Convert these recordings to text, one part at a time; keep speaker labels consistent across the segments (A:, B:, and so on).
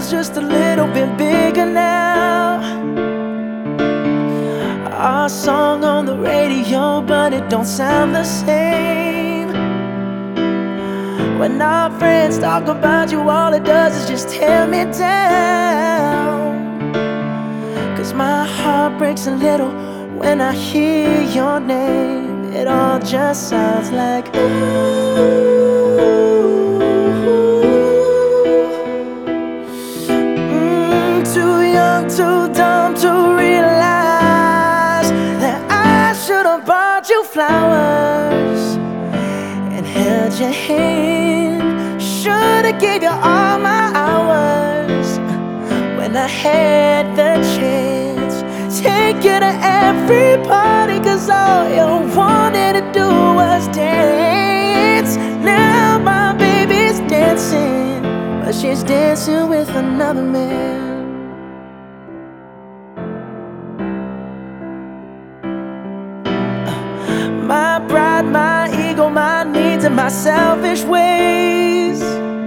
A: world's just a little bit bigger now. Our song on the radio, but it don't sound the same. When our friends talk about you, all it does is just tear me down. 'C's my heart breaks a little when I hear your name. It all just sounds like ooh. Too young, too dumb to realize that I should've bought you flowers and held your hand. Should've gave you all my hours when I had the chance. Take you to every party, 'cause all you wanted to do was dance. Now my baby's dancing, but she's dancing with another man. My pride, my ego, my needs, and my selfish ways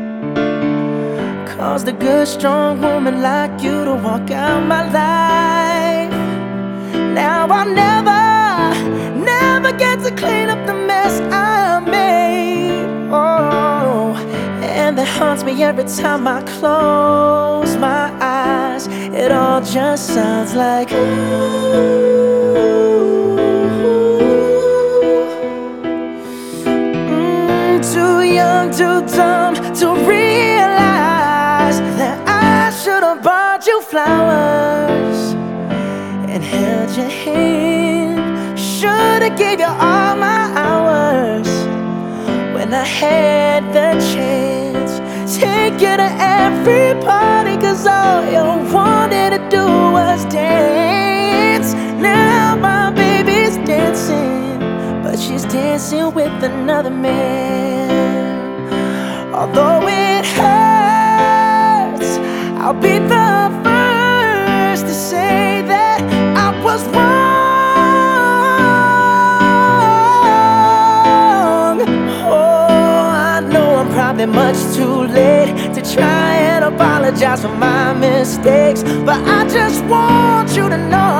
A: caused a good, strong woman like you to walk out my life. Now I'll never get to clean up the mess I made. Oh, and that haunts me every time I close my eyes. It all just sounds like ooh. Too young, too dumb to realize that I should've bought you flowers and held your hand. Should've gave you all my hours when I had the chance. Take you to every party, 'cause all you wanted to do was dance. Now my baby's dancing, but she's dancing with another man. Although it hurts, I'll be the first to say that I was wrong. Oh, I know I'm probably much too late to try and apologize for my mistakes, but I just want you to know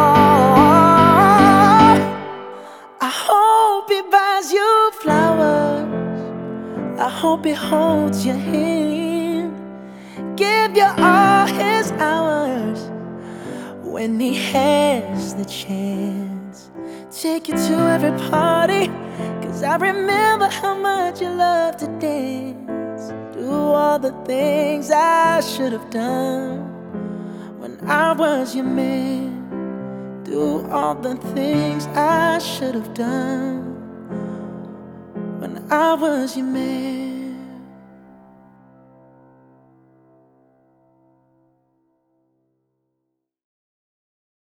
A: I hope he buys you flowers. I hope he holds your hand, give you all his hours when he has the chance. Take you to every party, 'cause I remember how much you love to dance. Do all the things I should have done when I was your man. Do all the things I should have done when I was your man.